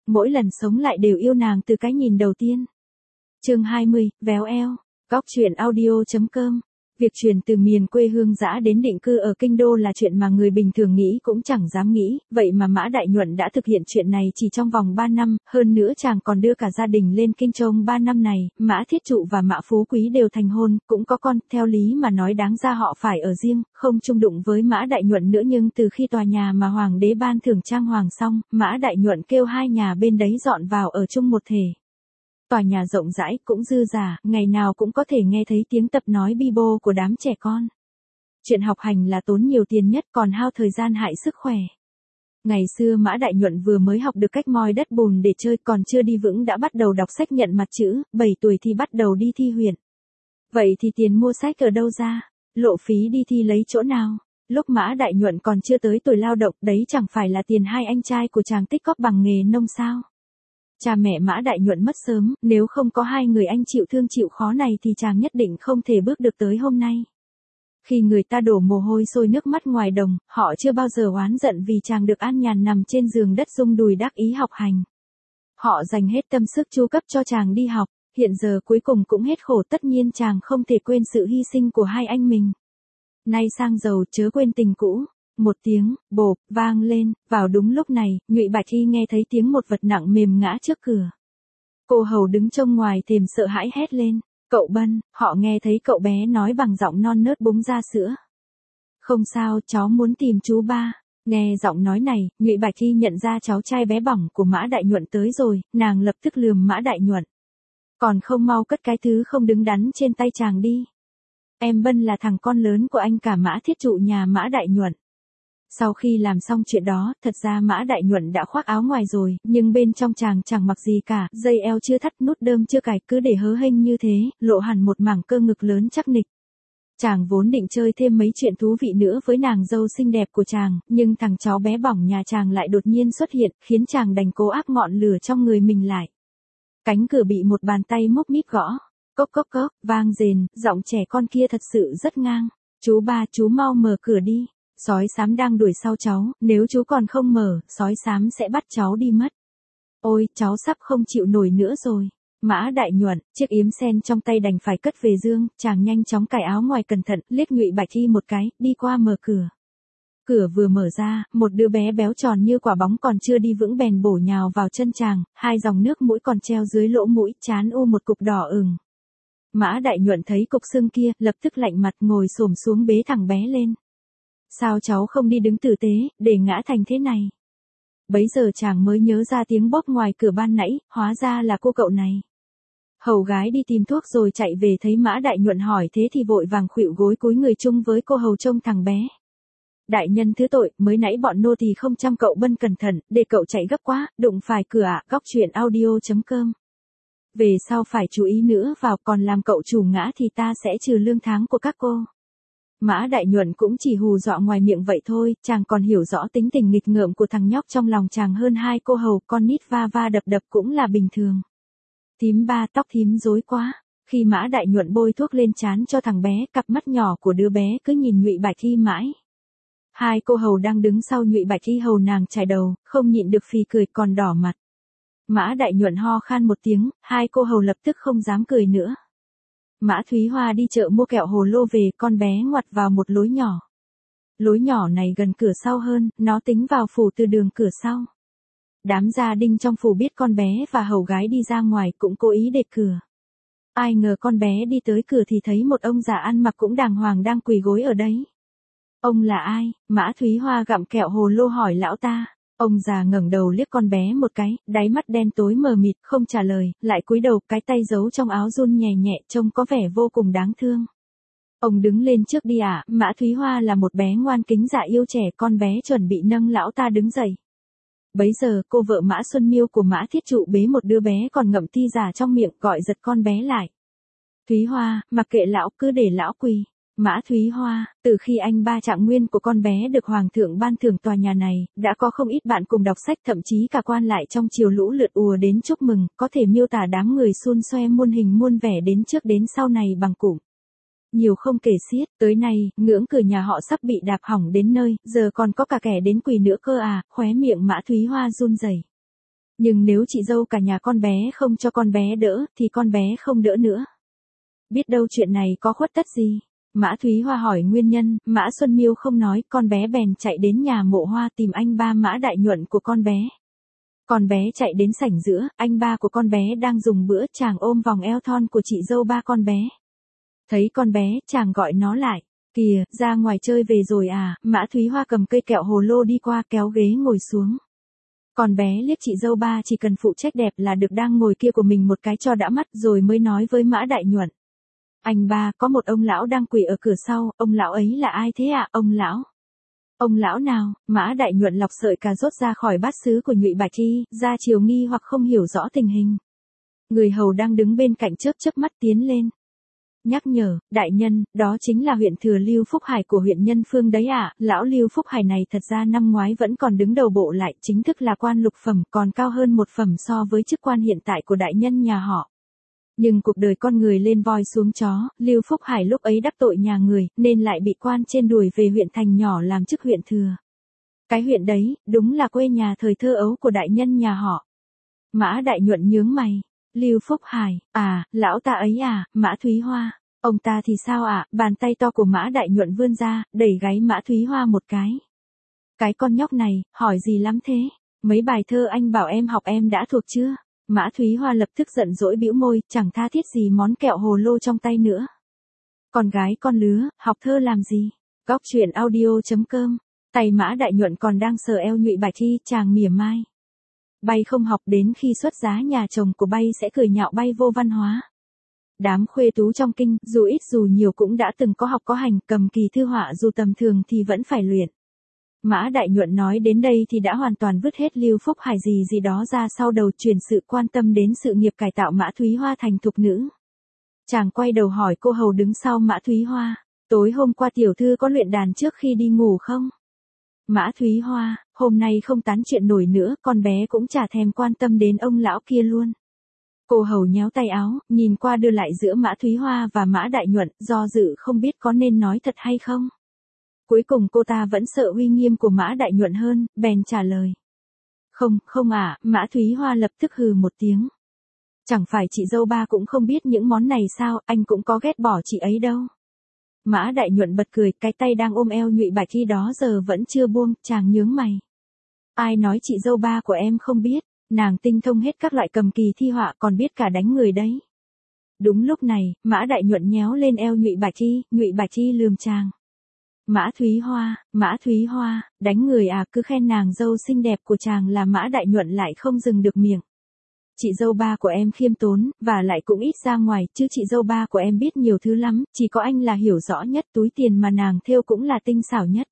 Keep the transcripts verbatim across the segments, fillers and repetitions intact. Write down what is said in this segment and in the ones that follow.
mỗi lần sống lại đều yêu nàng từ cái nhìn đầu tiên. Chương hai mươi, véo eo. Góc truyện audio chấm com. Việc chuyển từ miền quê hương dã đến định cư ở kinh đô là chuyện mà người bình thường nghĩ cũng chẳng dám nghĩ, vậy mà Mã Đại Nhuận đã thực hiện chuyện này chỉ trong vòng ba năm, hơn nữa chàng còn đưa cả gia đình lên kinh trong ba năm này, Mã Thiết Trụ và Mã Phú Quý đều thành hôn, cũng có con, theo lý mà nói đáng ra họ phải ở riêng, không chung đụng với Mã Đại Nhuận nữa, nhưng từ khi tòa nhà mà hoàng đế ban thưởng trang hoàng xong, Mã Đại Nhuận kêu hai nhà bên đấy dọn vào ở chung một thể. Tòa nhà rộng rãi cũng dư dả, ngày nào cũng có thể nghe thấy tiếng tập nói bi bô của đám trẻ con. Chuyện học hành là tốn nhiều tiền nhất, còn hao thời gian hại sức khỏe. Ngày xưa Mã Đại Nhuận vừa mới học được cách moi đất bùn để chơi, còn chưa đi vững đã bắt đầu đọc sách nhận mặt chữ, bảy tuổi thì bắt đầu đi thi huyện. Vậy thì tiền mua sách ở đâu ra? Lộ phí đi thi lấy chỗ nào? Lúc Mã Đại Nhuận còn chưa tới tuổi lao động, đấy chẳng phải là tiền hai anh trai của chàng tích góp bằng nghề nông sao? Cha mẹ Mã Đại Nhuận mất sớm, nếu không có hai người anh chịu thương chịu khó này thì chàng nhất định không thể bước được tới hôm nay. Khi người ta đổ mồ hôi sôi nước mắt ngoài đồng, họ chưa bao giờ oán giận vì chàng được an nhàn nằm trên giường đất rung đùi đắc ý học hành. Họ dành hết tâm sức chu cấp cho chàng đi học, hiện giờ cuối cùng cũng hết khổ, tất nhiên chàng không thể quên sự hy sinh của hai anh mình. Nay sang giàu chớ quên tình cũ. Một tiếng, bộp, vang lên, vào đúng lúc này, Nhụy Bạch Hy nghe thấy tiếng một vật nặng mềm ngã trước cửa. Cô hầu đứng trông ngoài thềm sợ hãi hét lên, cậu Bân, họ nghe thấy cậu bé nói bằng giọng non nớt búng ra sữa. Không sao, cháu muốn tìm chú ba. Nghe giọng nói này, Nhụy Bạch Hy nhận ra cháu trai bé bỏng của Mã Đại Nhuận tới rồi, nàng lập tức lườm Mã Đại Nhuận. Còn không mau cất cái thứ không đứng đắn trên tay chàng đi. Em Bân là thằng con lớn của anh cả Mã Thiết Trụ nhà Mã Đại Nhuận. Sau khi làm xong chuyện đó, thật ra Mã Đại Nhuận đã khoác áo ngoài rồi, nhưng bên trong chàng chẳng mặc gì cả, dây eo chưa thắt, nút đơm chưa cài, cứ để hớ hênh như thế, lộ hẳn một mảng cơ ngực lớn chắc nịch. Chàng vốn định chơi thêm mấy chuyện thú vị nữa với nàng dâu xinh đẹp của chàng, nhưng thằng cháu bé bỏng nhà chàng lại đột nhiên xuất hiện, khiến chàng đành cố áp ngọn lửa trong người mình lại. Cánh cửa bị một bàn tay múc mít gõ, cốc cốc cốc, vang rền, giọng trẻ con kia thật sự rất ngang. Chú ba, chú mau mở cửa đi. Sói xám đang đuổi sau cháu, nếu chú còn không mở, sói xám sẽ bắt cháu đi mất. Ôi, cháu sắp không chịu nổi nữa rồi. Mã Đại Nhuận, chiếc yếm sen trong tay đành phải cất về giường, chàng nhanh chóng cài áo ngoài cẩn thận, liếc Nhụy Bạch Hy một cái, đi qua mở cửa. Cửa vừa mở ra, một đứa bé béo tròn như quả bóng còn chưa đi vững bèn bổ nhào vào chân chàng, hai dòng nước mũi còn treo dưới lỗ mũi, trán u một cục đỏ ửng. Mã Đại Nhuận thấy cục sưng kia, lập tức lạnh mặt ngồi xổm xuống bế thằng bé lên. Sao cháu không đi đứng tử tế, để ngã thành thế này? Bấy giờ chàng mới nhớ ra tiếng bóp ngoài cửa ban nãy, hóa ra là cô cậu này. Hầu gái đi tìm thuốc rồi chạy về thấy Mã Đại Nhuận hỏi thế thì vội vàng khuỵu gối cúi người chung với cô hầu trông thằng bé. Đại nhân thứ tội, mới nãy bọn nô tỳ không chăm cậu Bân cẩn thận, để cậu chạy gấp quá, đụng phải cửa ạ, à, góc truyện audio chấm com. Về sau phải chú ý nữa vào, còn làm cậu chủ ngã thì ta sẽ trừ lương tháng của các cô. Mã Đại Nhuận cũng chỉ hù dọa ngoài miệng vậy thôi, chàng còn hiểu rõ tính tình nghịch ngợm của thằng nhóc trong lòng chàng hơn hai cô hầu, con nít va va đập đập cũng là bình thường. Thím ba, tóc thím rối quá. Khi Mã Đại Nhuận bôi thuốc lên trán cho thằng bé, cặp mắt nhỏ của đứa bé cứ nhìn Nhụy Bạch Hy mãi. Hai cô hầu đang đứng sau Nhụy Bạch Hy hầu nàng chải đầu, không nhịn được phì cười còn đỏ mặt. Mã Đại Nhuận ho khan một tiếng, hai cô hầu lập tức không dám cười nữa. Mã Thúy Hoa đi chợ mua kẹo hồ lô về, con bé ngoặt vào một lối nhỏ. Lối nhỏ này gần cửa sau hơn, nó tính vào phủ từ đường cửa sau. Đám gia đình trong phủ biết con bé và hầu gái đi ra ngoài cũng cố ý để cửa. Ai ngờ con bé đi tới cửa thì thấy một ông già ăn mặc cũng đàng hoàng đang quỳ gối ở đấy. Ông là ai? Mã Thúy Hoa gặm kẹo hồ lô hỏi lão ta. Ông già ngẩng đầu liếc con bé một cái, đáy mắt đen tối mờ mịt, không trả lời, lại cúi đầu, cái tay giấu trong áo run nhẹ nhẹ, trông có vẻ vô cùng đáng thương. Ông đứng lên trước đi ạ, à? Mã Thúy Hoa là một bé ngoan kính dạ yêu trẻ, con bé chuẩn bị nâng lão ta đứng dậy. Bấy giờ, cô vợ Mã Xuân Miêu của Mã Thiết Trụ bế một đứa bé còn ngậm ti giả trong miệng, gọi giật con bé lại. Thúy Hoa, mặc kệ lão, cứ để lão quỳ. Mã Thúy Hoa, từ khi anh ba trạng nguyên của con bé được Hoàng thượng ban thưởng tòa nhà này, đã có không ít bạn cùng đọc sách, thậm chí cả quan lại trong triều lũ lượt ùa đến chúc mừng, có thể miêu tả đám người xun xoe muôn hình muôn vẻ đến trước đến sau này bằng cụm. Nhiều không kể xiết, tới nay, ngưỡng cửa nhà họ sắp bị đạp hỏng đến nơi, giờ còn có cả kẻ đến quỳ nữa cơ à, khóe miệng Mã Thúy Hoa run rẩy. Nhưng nếu chị dâu cả nhà con bé không cho con bé đỡ, thì con bé không đỡ nữa. Biết đâu chuyện này có khuất tất gì. Mã Thúy Hoa hỏi nguyên nhân, Mã Xuân Miêu không nói, con bé bèn chạy đến nhà Mộ Hoa tìm anh ba Mã Đại Nhuận của con bé. Con bé chạy đến sảnh giữa, anh ba của con bé đang dùng bữa, chàng ôm vòng eo thon của chị dâu ba con bé. Thấy con bé, chàng gọi nó lại. Kìa, ra ngoài chơi về rồi à, Mã Thúy Hoa cầm cây kẹo hồ lô đi qua kéo ghế ngồi xuống. Con bé liếc chị dâu ba chỉ cần phụ trách đẹp là được đang ngồi kia của mình một cái cho đã mắt rồi mới nói với Mã Đại Nhuận. Anh ba, có một ông lão đang quỳ ở cửa sau, ông lão ấy là ai thế ạ, à? Ông lão? Ông lão nào? Mã Đại Nhuận lọc sợi cà rốt ra khỏi bát sứ của Nhụy Bạch Chi, ra chiều nghi hoặc không hiểu rõ tình hình. Người hầu đang đứng bên cạnh chớp chớp mắt tiến lên. Nhắc nhở, đại nhân, đó chính là huyện thừa Lưu Phúc Hải của huyện Nhân Phương đấy ạ, à? Lão Lưu Phúc Hải này thật ra năm ngoái vẫn còn đứng đầu bộ lại, chính thức là quan lục phẩm, còn cao hơn một phẩm so với chức quan hiện tại của đại nhân nhà họ. Nhưng cuộc đời con người lên voi xuống chó, Lưu Phúc Hải lúc ấy đắc tội nhà người, nên lại bị quan trên đuổi về huyện thành nhỏ làm chức huyện thừa. Cái huyện đấy, đúng là quê nhà thời thơ ấu của đại nhân nhà họ. Mã Đại Nhuận nhướng mày. Lưu Phúc Hải, à, lão ta ấy à, Mã Thúy Hoa. Ông ta thì sao ạ? À? Bàn tay to của Mã Đại Nhuận vươn ra, đẩy gáy Mã Thúy Hoa một cái. Cái con nhóc này, hỏi gì lắm thế? Mấy bài thơ anh bảo em học em đã thuộc chưa? Mã Thúy Hoa lập tức giận dỗi bĩu môi, chẳng tha thiết gì món kẹo hồ lô trong tay nữa. Con gái con lứa, học thơ làm gì? Góc truyện audio chấm com. Tay Mã Đại Nhuận còn đang sờ eo Nhụy Bạch Chi, chàng mỉa mai. Bay không học đến khi xuất giá nhà chồng của bay sẽ cười nhạo bay vô văn hóa. Đám khuê tú trong kinh, dù ít dù nhiều cũng đã từng có học có hành, cầm kỳ thư họa dù tầm thường thì vẫn phải luyện. Mã Đại Nhuận nói đến đây thì đã hoàn toàn vứt hết Lưu Phúc Hải gì gì đó ra sau đầu, chuyển sự quan tâm đến sự nghiệp cải tạo Mã Thúy Hoa thành thục nữ. Chàng quay đầu hỏi cô hầu đứng sau Mã Thúy Hoa, tối hôm qua tiểu thư có luyện đàn trước khi đi ngủ không? Mã Thúy Hoa, hôm nay không tán chuyện nổi nữa, con bé cũng chả thèm quan tâm đến ông lão kia luôn. Cô hầu nhéo tay áo, nhìn qua đưa lại giữa Mã Thúy Hoa và Mã Đại Nhuận, do dự không biết có nên nói thật hay không. Cuối cùng cô ta vẫn sợ uy nghiêm của Mã Đại Nhuận hơn, bèn trả lời. Không, không ạ, à, Mã Thúy Hoa lập tức hừ một tiếng. Chẳng phải chị dâu ba cũng không biết những món này sao, anh cũng có ghét bỏ chị ấy đâu. Mã Đại Nhuận bật cười, cái tay đang ôm eo Nhụy Bạch Chi đó giờ vẫn chưa buông, chàng nhướng mày. Ai nói chị dâu ba của em không biết, nàng tinh thông hết các loại cầm kỳ thi họa còn biết cả đánh người đấy. Đúng lúc này, Mã Đại Nhuận nhéo lên eo Nhụy Bạch Chi, Nhụy Bạch Chi lườm chàng. Mã Thúy Hoa, Mã Thúy Hoa, đánh người à, cứ khen nàng dâu xinh đẹp của chàng là Mã Đại Nhuận lại không dừng được miệng. Chị dâu ba của em khiêm tốn, và lại cũng ít ra ngoài, chứ chị dâu ba của em biết nhiều thứ lắm, chỉ có anh là hiểu rõ nhất, túi tiền mà nàng thêu cũng là tinh xảo nhất.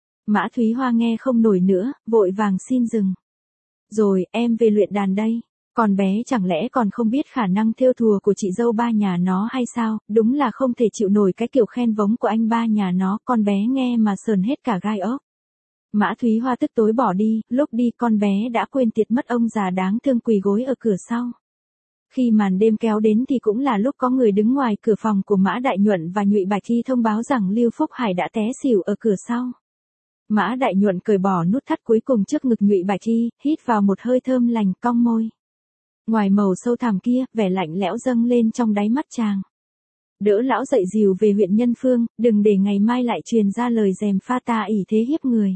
Mã Thúy Hoa nghe không nổi nữa, vội vàng xin dừng. Rồi, em về luyện đàn đây. Con bé chẳng lẽ còn không biết khả năng thêu thùa của chị dâu ba nhà nó hay sao, đúng là không thể chịu nổi cái kiểu khen vống của anh ba nhà nó, con bé nghe mà sờn hết cả gai ốc. Mã Thúy Hoa tức tối bỏ đi, lúc đi con bé đã quên tiệt mất ông già đáng thương quỳ gối ở cửa sau. Khi màn đêm kéo đến thì cũng là lúc có người đứng ngoài cửa phòng của Mã Đại Nhuận và Nhụy Bạch Chi thông báo rằng Lưu Phúc Hải đã té xỉu ở cửa sau. Mã Đại Nhuận cởi bỏ nút thắt cuối cùng trước ngực Nhụy Bạch Chi, hít vào một hơi thơm lành, cong môi. Ngoài màu sâu thẳm kia, vẻ lạnh lẽo dâng lên trong đáy mắt chàng. Đỡ lão dậy dìu về huyện Nhân Phương, đừng để ngày mai lại truyền ra lời dèm pha ta ỷ thế hiếp người.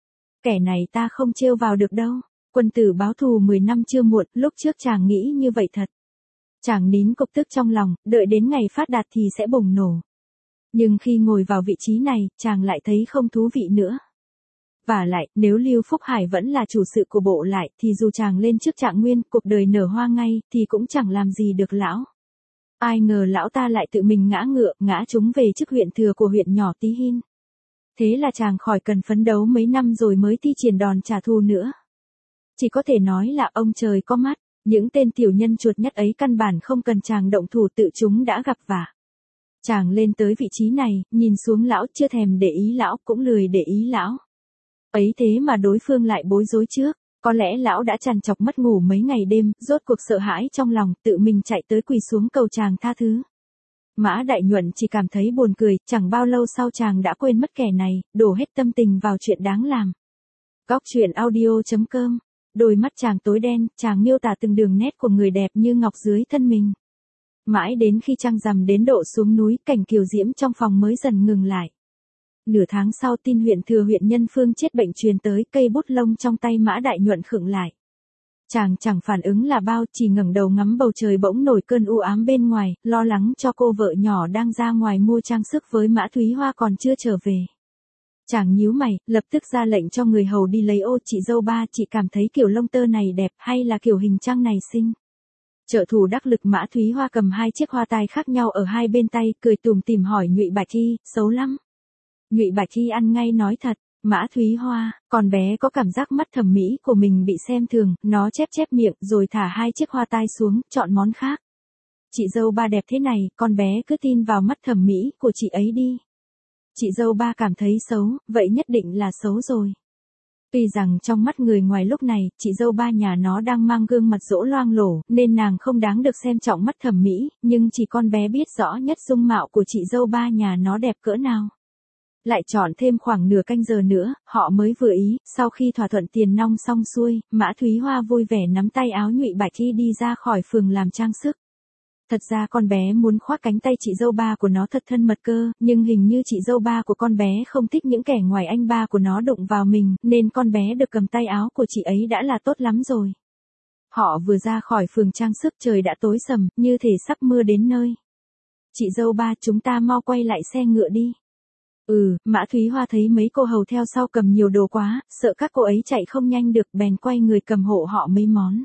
Kẻ này ta không trêu vào được đâu, quân tử báo thù mười năm chưa muộn, lúc trước chàng nghĩ như vậy thật. Chàng nín cục tức trong lòng, đợi đến ngày phát đạt thì sẽ bùng nổ. Nhưng khi ngồi vào vị trí này, chàng lại thấy không thú vị nữa. Và lại, nếu Lưu Phúc Hải vẫn là chủ sự của bộ lại, thì dù chàng lên chức trạng nguyên, cuộc đời nở hoa ngay, thì cũng chẳng làm gì được lão. Ai ngờ lão ta lại tự mình ngã ngựa, ngã trúng về chức huyện thừa của huyện nhỏ Tí Hin. Thế là chàng khỏi cần phấn đấu mấy năm rồi mới thi triển đòn trả thù nữa. Chỉ có thể nói là ông trời có mắt, những tên tiểu nhân chuột nhắt ấy căn bản không cần chàng động thủ tự chúng đã gặp vả. Chàng lên tới vị trí này, nhìn xuống lão chưa thèm để ý lão cũng lười để ý lão. Ấy thế mà đối phương lại bối rối trước, có lẽ lão đã trằn trọc mất ngủ mấy ngày đêm, rốt cuộc sợ hãi trong lòng, tự mình chạy tới quỳ xuống cầu chàng tha thứ. Mã Đại Nhuận chỉ cảm thấy buồn cười, chẳng bao lâu sau chàng đã quên mất kẻ này, đổ hết tâm tình vào chuyện đáng làm. Góc truyện audio chấm com Đôi mắt chàng tối đen, chàng miêu tả từng đường nét của người đẹp như ngọc dưới thân mình. Mãi đến khi trăng rằm đến độ xuống núi, cảnh kiều diễm trong phòng mới dần ngừng lại. Nửa tháng sau tin huyện thừa huyện Nhân Phương chết bệnh truyền tới, cây bút lông trong tay Mã Đại Nhuận khựng lại. Chàng chẳng phản ứng là bao, chỉ ngẩng đầu ngắm bầu trời bỗng nổi cơn u ám bên ngoài, lo lắng cho cô vợ nhỏ đang ra ngoài mua trang sức với Mã Thúy Hoa còn chưa trở về. Chàng nhíu mày, lập tức ra lệnh cho người hầu đi lấy ô. Chị dâu ba, chị cảm thấy kiểu lông tơ này đẹp hay là kiểu hình trăng này xinh? Trợ thủ đắc lực Mã Thúy Hoa cầm hai chiếc hoa tai khác nhau ở hai bên tay, cười tủm tỉm hỏi Nhụy Bạch Thi, xấu lắm. Nhụy Bạch Thi ăn ngay nói thật. Mã Thúy Hoa, con bé có cảm giác mắt thẩm mỹ của mình bị xem thường, nó chép chép miệng rồi thả hai chiếc hoa tai xuống, chọn món khác. Chị dâu ba đẹp thế này, con bé cứ tin vào mắt thẩm mỹ của chị ấy đi. Chị dâu ba cảm thấy xấu, vậy nhất định là xấu rồi. Tuy rằng trong mắt người ngoài lúc này, chị dâu ba nhà nó đang mang gương mặt dỗ loang lổ, nên nàng không đáng được xem trọng mắt thẩm mỹ, nhưng chỉ con bé biết rõ nhất dung mạo của chị dâu ba nhà nó đẹp cỡ nào. Lại chọn thêm khoảng nửa canh giờ nữa, họ mới vừa ý. Sau khi thỏa thuận tiền nong xong xuôi, Mã Thúy Hoa vui vẻ nắm tay áo Nhụy Bạch Thi đi ra khỏi phường làm trang sức. Thật ra con bé muốn khoác cánh tay chị dâu ba của nó thật thân mật cơ, nhưng hình như chị dâu ba của con bé không thích những kẻ ngoài anh ba của nó đụng vào mình, nên con bé được cầm tay áo của chị ấy đã là tốt lắm rồi. Họ vừa ra khỏi phường trang sức trời đã tối sầm, như thể sắp mưa đến nơi. Chị dâu ba, chúng ta mau quay lại xe ngựa đi. Ừ, Mã Thúy Hoa thấy mấy cô hầu theo sau cầm nhiều đồ quá, sợ các cô ấy chạy không nhanh được, bèn quay người cầm hộ họ mấy món.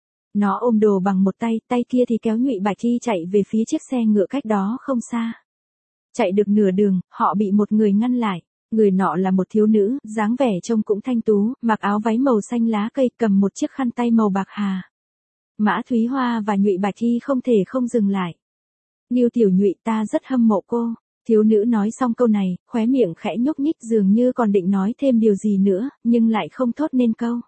Nó ôm đồ bằng một tay, tay kia thì kéo Nhụy Bạch Thi chạy về phía chiếc xe ngựa cách đó không xa. Chạy được nửa đường, họ bị một người ngăn lại. Người nọ là một thiếu nữ, dáng vẻ trông cũng thanh tú, mặc áo váy màu xanh lá cây, cầm một chiếc khăn tay màu bạc hà. Mã Thúy Hoa và Nhụy Bạch Thi không thể không dừng lại. Ngưu tiểu Nhụy, ta rất hâm mộ cô. Thiếu nữ nói xong câu này, khóe miệng khẽ nhúc nhích dường như còn định nói thêm điều gì nữa, nhưng lại không thốt nên câu.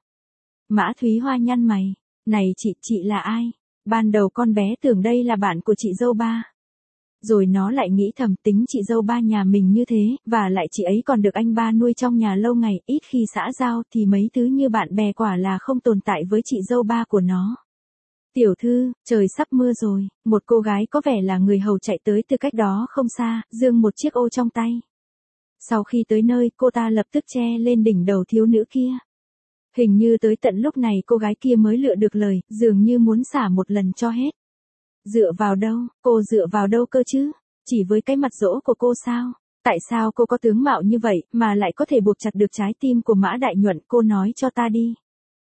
Mã Thúy Hoa nhăn mày. Này chị, chị là ai? Ban đầu con bé tưởng đây là bạn của chị dâu ba. Rồi nó lại nghĩ thầm tính chị dâu ba nhà mình như thế, và lại chị ấy còn được anh ba nuôi trong nhà lâu ngày, ít khi xã giao thì mấy thứ như bạn bè quả là không tồn tại với chị dâu ba của nó. Tiểu thư, trời sắp mưa rồi, một cô gái có vẻ là người hầu chạy tới từ cách đó không xa, giương một chiếc ô trong tay. Sau khi tới nơi, cô ta lập tức che lên đỉnh đầu thiếu nữ kia. Hình như tới tận lúc này cô gái kia mới lựa được lời, dường như muốn xả một lần cho hết. Dựa vào đâu, cô dựa vào đâu cơ chứ? Chỉ với cái mặt dỗ của cô sao? Tại sao cô có tướng mạo như vậy, mà lại có thể buộc chặt được trái tim của Mã Đại Nhuận, cô nói cho ta đi.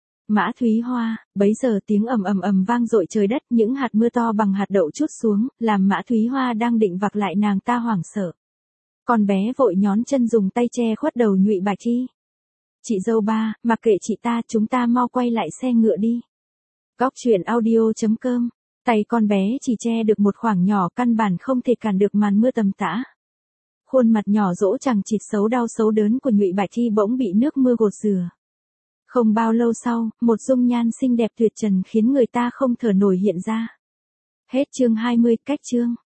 Mã Thúy Hoa, bấy giờ tiếng ầm ầm ầm vang dội trời đất, những hạt mưa to bằng hạt đậu trút xuống, làm Mã Thúy Hoa đang định vặc lại nàng ta hoảng sợ. Con bé vội nhón chân dùng tay che khuất đầu Nhụy Bạch Thi. Chị dâu ba, mặc kệ chị ta, chúng ta mau quay lại xe ngựa đi. Góc truyện audio chấm com. Tay con bé chỉ che được một khoảng nhỏ, căn bản không thể cản được màn mưa tầm tã. Khuôn mặt nhỏ dỗ chằng chịt xấu đau xấu đớn của Nhụy Bạch Thi bỗng bị nước mưa gột rửa. Không bao lâu sau, một dung nhan xinh đẹp tuyệt trần khiến người ta không thở nổi hiện ra. Hết chương hai mươi, cách chương.